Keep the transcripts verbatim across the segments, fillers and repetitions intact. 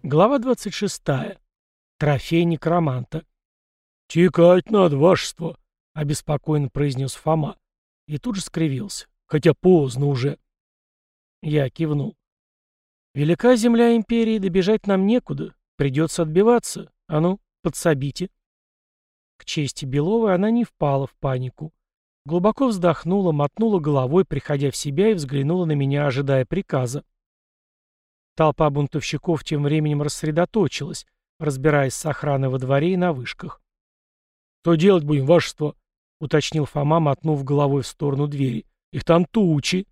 Глава двадцать шестая. Трофей некроманта. «Текать надо, вашество», — обеспокоенно произнес Фома. И тут же скривился. «Хотя поздно уже». Я кивнул. «Велика земля империи, добежать нам некуда. Придется отбиваться. А ну, подсобите». К чести Беловой она не впала в панику. Глубоко вздохнула, мотнула головой, приходя в себя, и взглянула на меня, ожидая приказа. Толпа бунтовщиков тем временем рассредоточилась, разбираясь с охраной во дворе и на вышках. «Что делать будем, вашество?» — уточнил Фома, мотнув головой в сторону двери. «Их там тучи».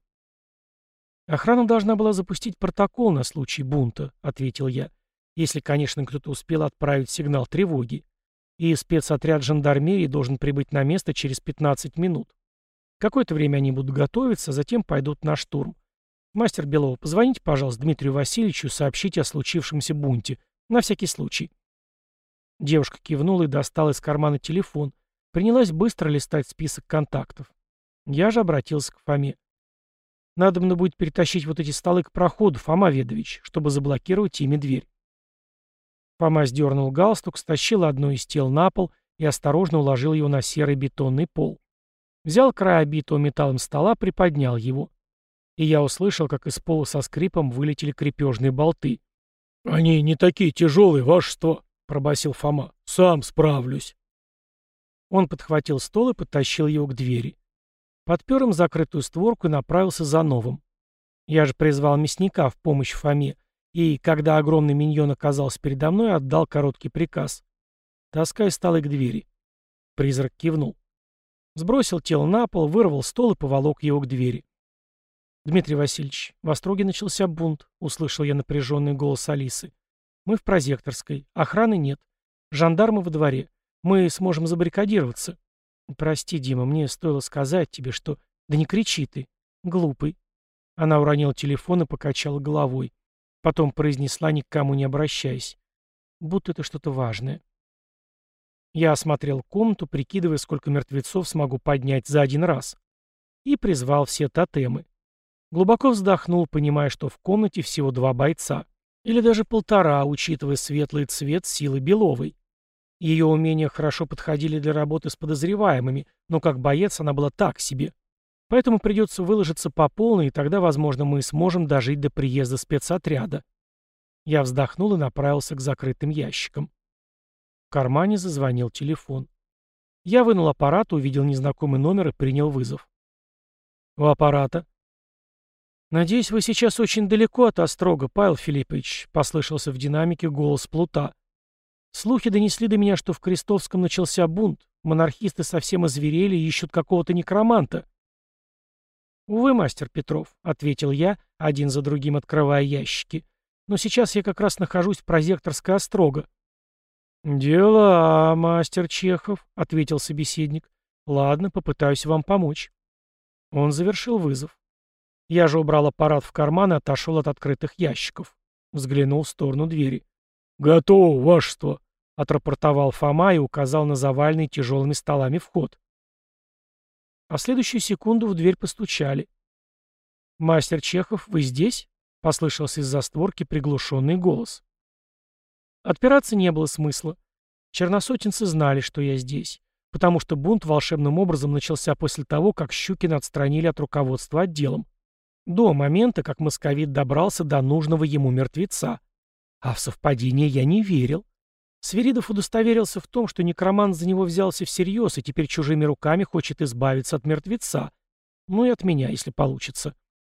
«Охрана должна была запустить протокол на случай бунта», — ответил я. «Если, конечно, кто-то успел отправить сигнал тревоги. И спецотряд жандармерии должен прибыть на место через пятнадцать минут. Какое-то время они будут готовиться, а затем пойдут на штурм. Мастер Белова, позвоните, пожалуйста, Дмитрию Васильевичу и сообщите о случившемся бунте. На всякий случай». Девушка кивнула и достала из кармана телефон. Принялась быстро листать список контактов. Я же обратился к Фоме. «Надобно будет перетащить вот эти столы к проходу, Фома Ведович, чтобы заблокировать ими дверь». Фома сдернул галстук, стащил одно из тел на пол и осторожно уложил его на серый бетонный пол. Взял край обитого металлом стола, приподнял его. И я услышал, как из пола со скрипом вылетели крепежные болты. «Они не такие тяжелые, вашество», — пробасил Фома. «Сам справлюсь». Он подхватил стол и подтащил его к двери. Подпер им закрытую створку и направился за новым. Я же призвал мясника в помощь Фоме, и, когда огромный миньон оказался передо мной, отдал короткий приказ. «Таскай столы к двери». Призрак кивнул. Сбросил тело на пол, вырвал стол и поволок его к двери. «Дмитрий Васильевич, в Остроге начался бунт», — услышал я напряженный голос Алисы. «Мы в Прозекторской. Охраны нет. Жандармы во дворе. Мы сможем забаррикадироваться». «Прости, Дима, мне стоило сказать тебе, что...» «Да не кричи ты. Глупый». Она уронила телефон и покачала головой. Потом произнесла, ни к кому не обращаясь. «Будто это что-то важное». Я осмотрел комнату, прикидывая, сколько мертвецов смогу поднять за один раз. И призвал все тотемы. Глубоко вздохнул, понимая, что в комнате всего два бойца. Или даже полтора, учитывая светлый цвет силы Беловой. Ее умения хорошо подходили для работы с подозреваемыми, но как боец она была так себе. Поэтому придется выложиться по полной, и тогда, возможно, мы сможем дожить до приезда спецотряда. Я вздохнул и направился к закрытым ящикам. В кармане зазвонил телефон. Я вынул аппарат, увидел незнакомый номер и принял вызов. «У аппарата». «Надеюсь, вы сейчас очень далеко от Острога, Павел Филиппович», — послышался в динамике голос Плута. «Слухи донесли до меня, что в Крестовском начался бунт. Монархисты совсем озверели и ищут какого-то некроманта». «Увы, мастер Петров», — ответил я, один за другим открывая ящики. «Но сейчас я как раз нахожусь в Прозекторской Острога». «Дела, мастер Чехов», — ответил собеседник. «Ладно, попытаюсь вам помочь». Он завершил вызов. Я же убрал аппарат в карман и отошел от открытых ящиков. Взглянул в сторону двери. «Готово, вашество», — отрапортовал Фома и указал на заваленный тяжелыми столами вход. А в следующую секунду в дверь постучали. «Мастер Чехов, вы здесь?» — послышался из-за створки приглушенный голос. Отпираться не было смысла. Черносотенцы знали, что я здесь, потому что бунт волшебным образом начался после того, как Щукина отстранили от руководства отделом. До момента, как московит добрался до нужного ему мертвеца. А в совпадение я не верил. Свиридов удостоверился в том, что некромант за него взялся всерьез и теперь чужими руками хочет избавиться от мертвеца. Ну и от меня, если получится.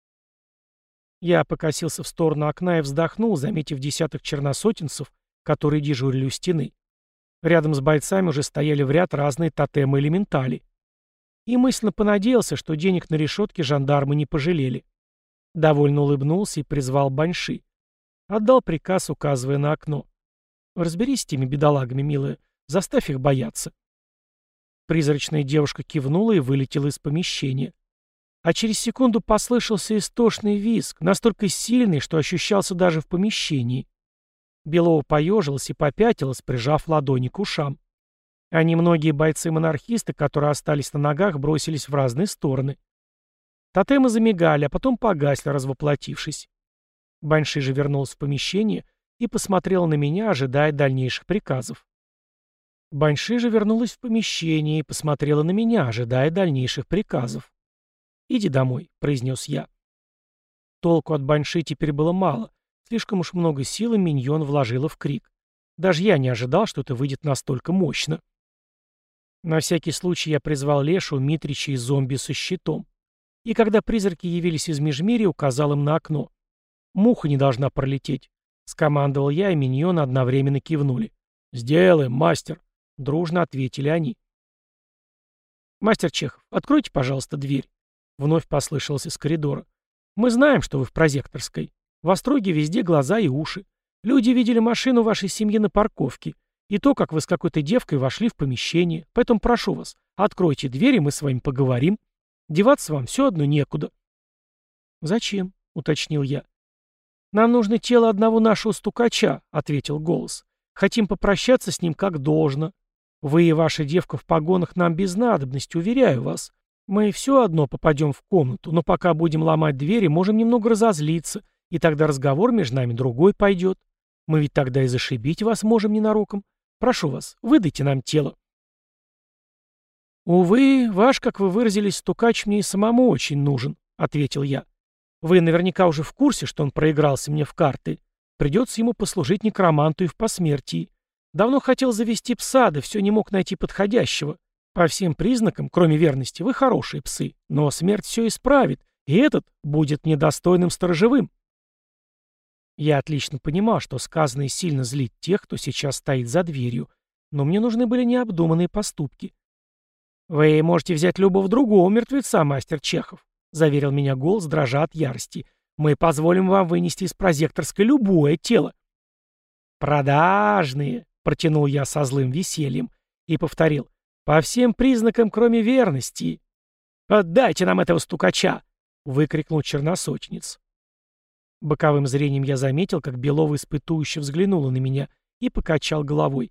Я покосился в сторону окна и вздохнул, заметив десяток черносотенцев, которые дежурили у стены. Рядом с бойцами уже стояли в ряд разные тотемы-элементали. И мысленно понадеялся, что денег на решетке жандармы не пожалели. Довольно улыбнулся и призвал баньши. Отдал приказ, указывая на окно. «Разберись с теми бедолагами, милая. Заставь их бояться». Призрачная девушка кивнула и вылетела из помещения. А через секунду послышался истошный визг, настолько сильный, что ощущался даже в помещении. Белова поежилась и попятилась, прижав ладони к ушам. А немногие бойцы-монархисты, которые остались на ногах, бросились в разные стороны. Тотемы замигали, а потом погасли, развоплотившись. Баньши же вернулся в помещение и посмотрела на меня, ожидая дальнейших приказов. Баньши же вернулась в помещение и посмотрела на меня, ожидая дальнейших приказов. «Иди домой», — произнес я. Толку от Баньши теперь было мало. Слишком уж много силы миньон вложила в крик. Даже я не ожидал, что это выйдет настолько мощно. На всякий случай я призвал Лешу, Митрича и зомби со щитом. И когда призраки явились из межмирья, указал им на окно. «Муха не должна пролететь», — скомандовал я, и миньоны одновременно кивнули. «Сделаем, мастер», — дружно ответили они. «Мастер Чехов, откройте, пожалуйста, дверь», — вновь послышалось из коридора. «Мы знаем, что вы в прозекторской. В Остроге везде глаза и уши. Люди видели машину вашей семьи на парковке, и то, как вы с какой-то девкой вошли в помещение. Поэтому прошу вас, откройте дверь, и мы с вами поговорим. Деваться вам все одно некуда». «Зачем?» — уточнил я. «Нам нужно тело одного нашего стукача», — ответил голос. «Хотим попрощаться с ним как должно. Вы и ваша девка в погонах нам без надобности, уверяю вас. Мы все одно попадем в комнату, но пока будем ломать двери, можем немного разозлиться, и тогда разговор между нами другой пойдет. Мы ведь тогда и зашибить вас можем ненароком. Прошу вас, выдайте нам тело». «Увы, ваш, как вы выразились, стукач мне и самому очень нужен», — ответил я. «Вы наверняка уже в курсе, что он проигрался мне в карты. Придется ему послужить некроманту и в посмертии. Давно хотел завести пса, да все не мог найти подходящего. По всем признакам, кроме верности, вы хорошие псы, но смерть все исправит, и этот будет недостойным сторожевым». Я отлично понимал, что сказанное сильно злит тех, кто сейчас стоит за дверью, но мне нужны были необдуманные поступки. «Вы можете взять любого другого мертвеца, мастер Чехов», — заверил меня голос, дрожа от ярости. «Мы позволим вам вынести из прозекторской любое тело». «Продажные», — протянул я со злым весельем и повторил. «По всем признакам, кроме верности». «Отдайте нам этого стукача!» — выкрикнул черносотенец. Боковым зрением я заметил, как Белова испытующе взглянула на меня и покачал головой.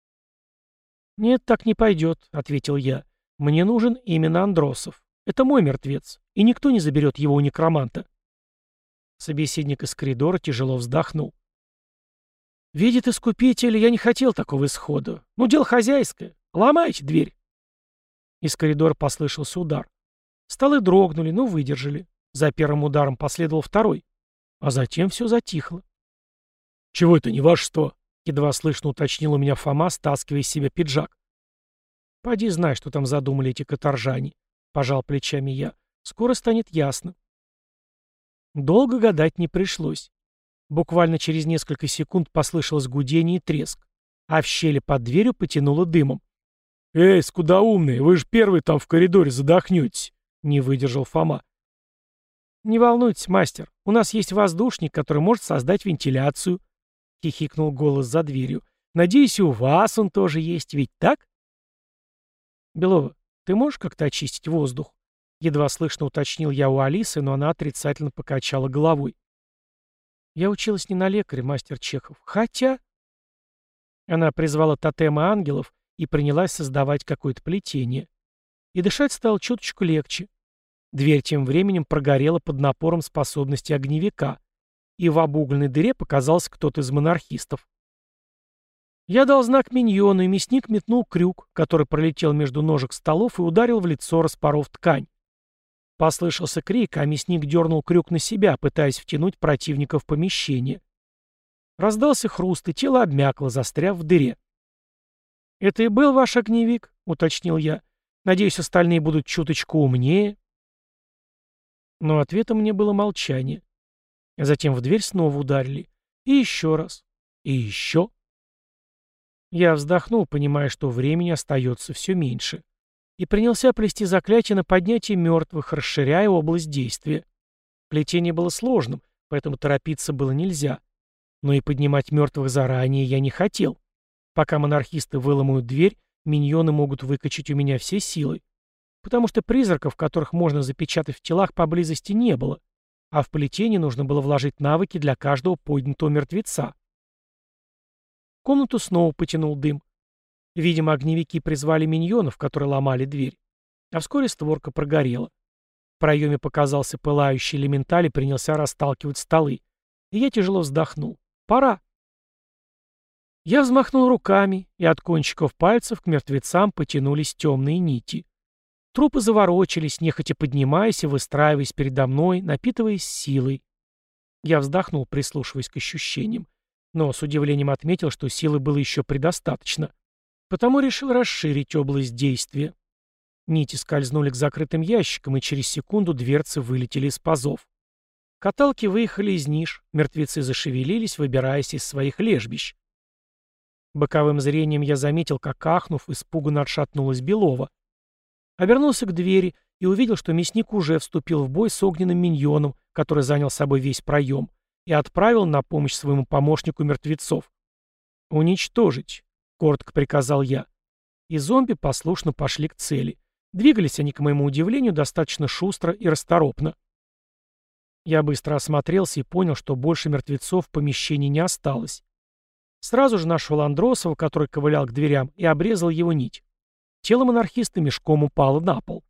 «Нет, так не пойдет», — ответил я. «Мне нужен именно Андросов. Это мой мертвец, и никто не заберет его у некроманта». Собеседник из коридора тяжело вздохнул. «Видит Искупитель, я не хотел такого исхода. Ну, дело хозяйское. Ломайте дверь». Из коридора послышался удар. Столы дрогнули, но выдержали. За первым ударом последовал второй. А затем все затихло. «Чего это, не вашество?» — едва слышно уточнил у меня Фома, стаскивая из себя пиджак. «Поди знай, что там задумали эти каторжане», — пожал плечами я. «Скоро станет ясно». Долго гадать не пришлось. Буквально через несколько секунд послышалось гудение и треск, а в щели под дверью потянуло дымом. «Эй, скудоумные, вы же первый там в коридоре задохнетесь», — не выдержал Фома. «Не волнуйтесь, мастер, у нас есть воздушник, который может создать вентиляцию», — хихикнул голос за дверью. «Надеюсь, и у вас он тоже есть, ведь так?» «Белова, ты можешь как-то очистить воздух?» Едва слышно уточнил я у Алисы, но она отрицательно покачала головой. «Я училась не на лекаря, мастер Чехов. Хотя...» Она призвала тотемы ангелов и принялась создавать какое-то плетение. И дышать стало чуточку легче. Дверь тем временем прогорела под напором способности огневика, и в обугленной дыре показался кто-то из монархистов. Я дал знак миньону, и мясник метнул крюк, который пролетел между ножек столов и ударил в лицо, распоров ткань. Послышался крик, а мясник дернул крюк на себя, пытаясь втянуть противника в помещение. Раздался хруст, и тело обмякло, застряв в дыре. «Это и был ваш огневик?» — уточнил я. «Надеюсь, остальные будут чуточку умнее». Но ответом мне было молчание. Затем в дверь снова ударили. И еще раз. И еще. Я вздохнул, понимая, что времени остается все меньше, и принялся плести заклятие на поднятие мертвых, расширяя область действия. Плетение было сложным, поэтому торопиться было нельзя. Но и поднимать мертвых заранее я не хотел. Пока монархисты выломают дверь, миньоны могут выкачать у меня все силы. Потому что призраков, которых можно запечатать в телах, поблизости не было, а в плетение нужно было вложить навыки для каждого поднятого мертвеца. В комнату снова потянул дым. Видимо, огневики призвали миньонов, которые ломали дверь. А вскоре створка прогорела. В проеме показался пылающий элементаль и принялся расталкивать столы. И я тяжело вздохнул. Пора. Я взмахнул руками, и от кончиков пальцев к мертвецам потянулись темные нити. Трупы заворочились, нехотя поднимаясь и выстраиваясь передо мной, напитываясь силой. Я вздохнул, прислушиваясь к ощущениям, но с удивлением отметил, что силы было еще предостаточно. Потому решил расширить область действия. Нити скользнули к закрытым ящикам, и через секунду дверцы вылетели из пазов. Каталки выехали из ниш, мертвецы зашевелились, выбираясь из своих лежбищ. Боковым зрением я заметил, как, ахнув, испуганно отшатнулась Белова. Обернулся к двери и увидел, что мясник уже вступил в бой с огненным миньоном, который занял собой весь проем, и отправил на помощь своему помощнику мертвецов. «Уничтожить», — коротко приказал я. И зомби послушно пошли к цели. Двигались они, к моему удивлению, достаточно шустро и расторопно. Я быстро осмотрелся и понял, что больше мертвецов в помещении не осталось. Сразу же нашел Андросова, который ковылял к дверям, и обрезал его нить. Тело монархиста мешком упало на пол.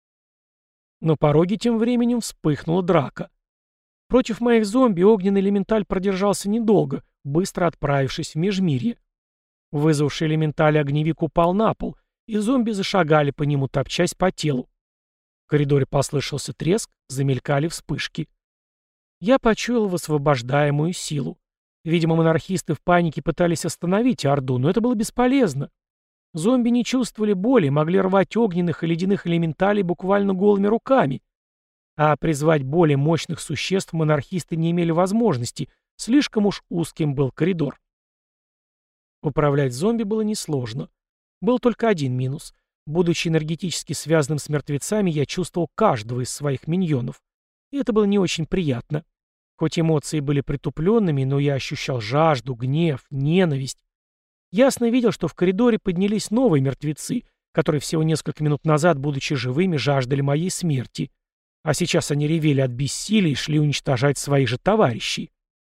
На пороге тем временем вспыхнула драка. Против моих зомби огненный элементаль продержался недолго, быстро отправившись в межмирье. Вызвавший элементаль огневик упал на пол, и зомби зашагали по нему, топчась по телу. В коридоре послышался треск, замелькали вспышки. Я почуял высвобождаемую силу. Видимо, монархисты в панике пытались остановить Орду, но это было бесполезно. Зомби не чувствовали боли, могли рвать огненных и ледяных элементалей буквально голыми руками. А призвать более мощных существ монархисты не имели возможности, слишком уж узким был коридор. Управлять зомби было несложно. Был только один минус. Будучи энергетически связанным с мертвецами, я чувствовал каждого из своих миньонов. И это было не очень приятно. Хоть эмоции были притупленными, но я ощущал жажду, гнев, ненависть. Ясно видел, что в коридоре поднялись новые мертвецы, которые всего несколько минут назад, будучи живыми, жаждали моей смерти. А сейчас они ревели от бессилия и шли уничтожать своих же товарищей.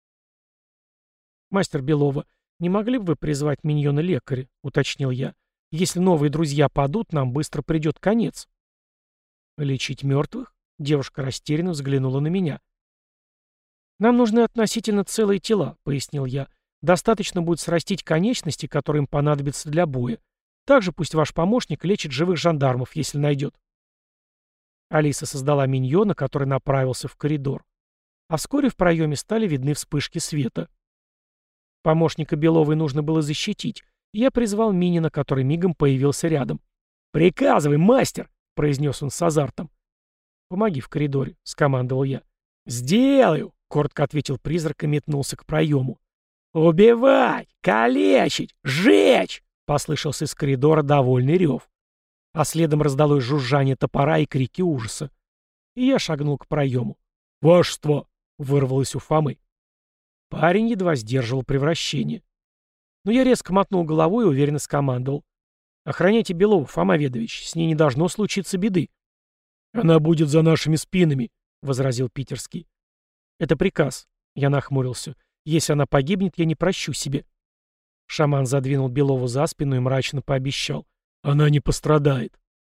«Мастер Белова, не могли бы вы призвать миньона-лекаря?» — уточнил я. «Если новые друзья падут, нам быстро придет конец». «Лечить мертвых?» — девушка растерянно взглянула на меня. «Нам нужны относительно целые тела», — пояснил я. «Достаточно будет срастить конечности, которые им понадобятся для боя. Также пусть ваш помощник лечит живых жандармов, если найдет». Алиса создала миньона, который направился в коридор. А вскоре в проеме стали видны вспышки света. Помощника Беловой нужно было защитить, и я призвал Минина, который мигом появился рядом. «Приказывай, мастер!» — произнес он с азартом. «Помоги в коридоре», — скомандовал я. «Сделаю!» — коротко ответил призрак и метнулся к проему. «Убивать! Калечить! Жечь!» — послышался из коридора довольный рев. А следом раздалось жужжание топора и крики ужаса. И я шагнул к проему. «Вашество!» — вырвалось у Фомы. Парень едва сдерживал превращение. Но я резко мотнул головой и уверенно скомандовал. «Охраняйте Белову, Фома Ведович, с ней не должно случиться беды». «Она будет за нашими спинами», — возразил Питерский. «Это приказ», — я нахмурился. «Если она погибнет, я не прощу себе». Шаман задвинул Белову за спину и мрачно пообещал. «Она не пострадает».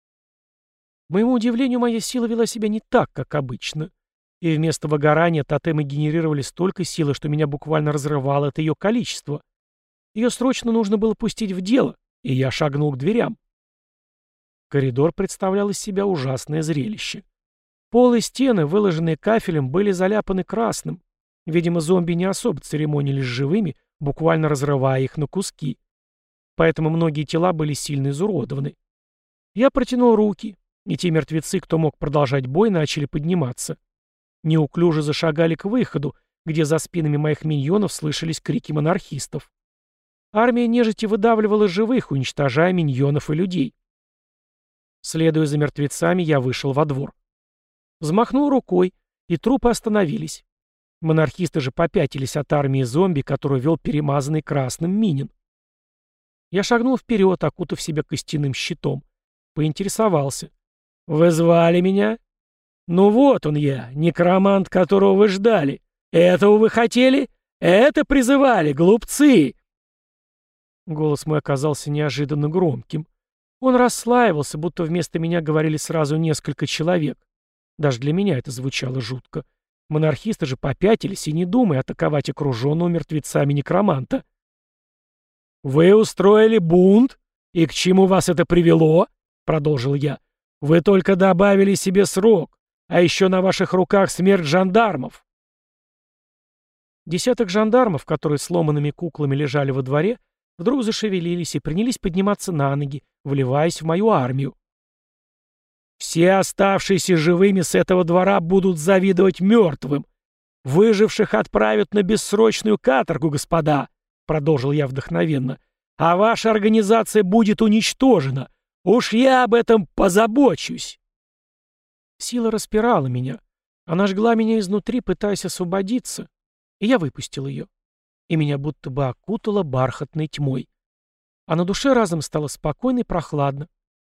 К моему удивлению, моя сила вела себя не так, как обычно. И вместо выгорания тотемы генерировали столько силы, что меня буквально разрывало от ее количества. Ее срочно нужно было пустить в дело, и я шагнул к дверям. Коридор представлял из себя ужасное зрелище. Пол и стены, выложенные кафелем, были заляпаны красным. Видимо, зомби не особо церемонились с живыми, буквально разрывая их на куски. Поэтому многие тела были сильно изуродованы. Я протянул руки, и те мертвецы, кто мог продолжать бой, начали подниматься. Неуклюже зашагали к выходу, где за спинами моих миньонов слышались крики монархистов. Армия нежити выдавливала живых, уничтожая миньонов и людей. Следуя за мертвецами, я вышел во двор. Взмахнул рукой, и трупы остановились. Монархисты же попятились от армии зомби, которую вел перемазанный красным Минин. Я шагнул вперед, окутав себя костяным щитом. Поинтересовался. «Вы звали меня?» «Ну вот он я, некромант, которого вы ждали. Этого вы хотели? Это призывали, глупцы!» Голос мой оказался неожиданно громким. Он расслаивался, будто вместо меня говорили сразу несколько человек. Даже для меня это звучало жутко. Монархисты же попятились и не думая атаковать окруженного мертвецами некроманта. «Вы устроили бунт? И к чему вас это привело?» — продолжил я. «Вы только добавили себе срок, а еще на ваших руках смерть жандармов». Десяток жандармов, которые сломанными куклами лежали во дворе, вдруг зашевелились и принялись подниматься на ноги, вливаясь в мою армию. «Все оставшиеся живыми с этого двора будут завидовать мертвым. Выживших отправят на бессрочную каторгу, господа», — продолжил я вдохновенно, «а ваша организация будет уничтожена. Уж я об этом позабочусь». Сила распирала меня. Она жгла меня изнутри, пытаясь освободиться, и я выпустил ее. И меня будто бы окутало бархатной тьмой. А на душе разом стало спокойно и прохладно.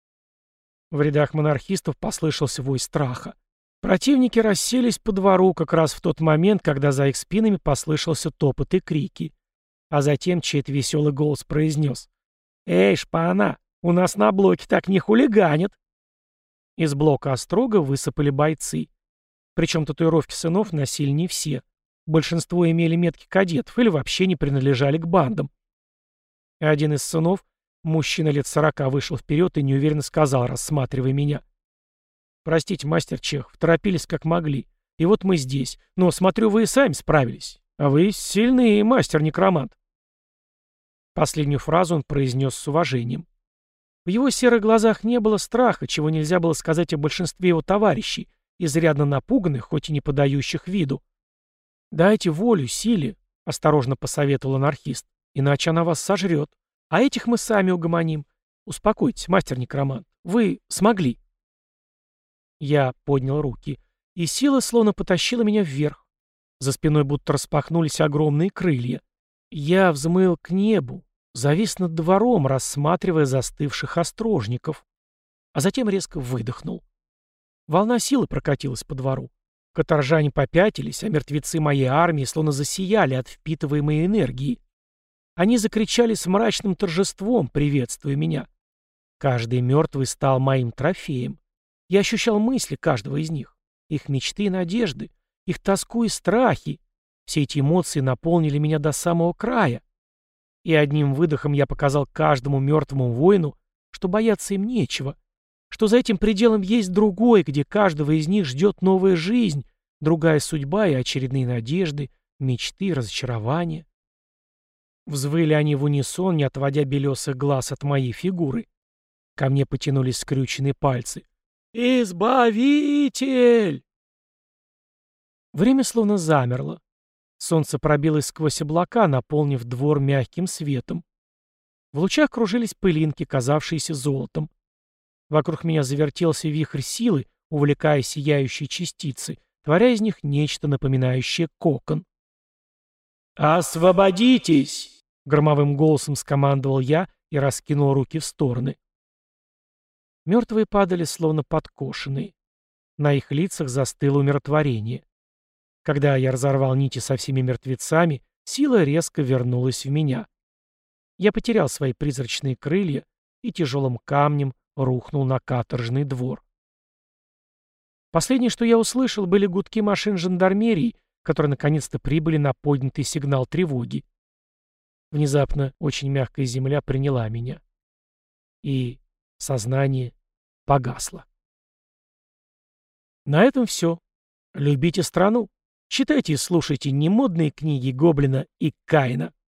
В рядах монархистов послышался вой страха. Противники расселись по двору как раз в тот момент, когда за их спинами послышался топот и крики. А затем чей-то веселый голос произнес: «Эй, шпана, у нас на блоке так не хулиганят!» Из блока острога высыпали бойцы. Причем татуировки сынов носили не все. Большинство имели метки кадетов или вообще не принадлежали к бандам. Один из сынов, мужчина лет сорока, вышел вперед и неуверенно сказал, рассматривая меня: «Простите, мастер Чехов, торопились как могли. И вот мы здесь. Но, смотрю, вы и сами справились. А вы сильный мастер-некромант». Последнюю фразу он произнес с уважением. В его серых глазах не было страха, чего нельзя было сказать о большинстве его товарищей, изрядно напуганных, хоть и не подающих виду. «Дайте волю силе», — осторожно посоветовал анархист, — «иначе она вас сожрет. А этих мы сами угомоним. Успокойтесь, мастер-некромант. Вы смогли». Я поднял руки, и сила словно потащила меня вверх. За спиной будто распахнулись огромные крылья. Я взмыл к небу, завис над двором, рассматривая застывших острожников. А затем резко выдохнул. Волна силы прокатилась по двору. Каторжане попятились, а мертвецы моей армии словно засияли от впитываемой энергии. Они закричали с мрачным торжеством, приветствуя меня. Каждый мертвый стал моим трофеем. Я ощущал мысли каждого из них, их мечты и надежды, их тоску и страхи. Все эти эмоции наполнили меня до самого края. И одним выдохом я показал каждому мертвому воину, что бояться им нечего, что за этим пределом есть другой, где каждого из них ждет новая жизнь, другая судьба и очередные надежды, мечты, разочарования. Взвыли они в унисон, не отводя белесых глаз от моей фигуры. Ко мне потянулись скрюченные пальцы. «Избавитель!» Время словно замерло. Солнце пробилось сквозь облака, наполнив двор мягким светом. В лучах кружились пылинки, казавшиеся золотом. Вокруг меня завертелся вихрь силы, увлекая сияющие частицы, творя из них нечто напоминающее кокон. «Освободитесь!» — громовым голосом скомандовал я и раскинул руки в стороны. Мертвые падали, словно подкошенные. На их лицах застыло умиротворение. Когда я разорвал нити со всеми мертвецами, сила резко вернулась в меня. Я потерял свои призрачные крылья и тяжелым камнем рухнул на каторжный двор. Последнее, что я услышал, были гудки машин жандармерии, которые наконец-то прибыли на поднятый сигнал тревоги. Внезапно очень мягкая земля приняла меня. И сознание погасло. На этом все. Любите страну. Читайте и слушайте немодные книги Гоблина и Каина.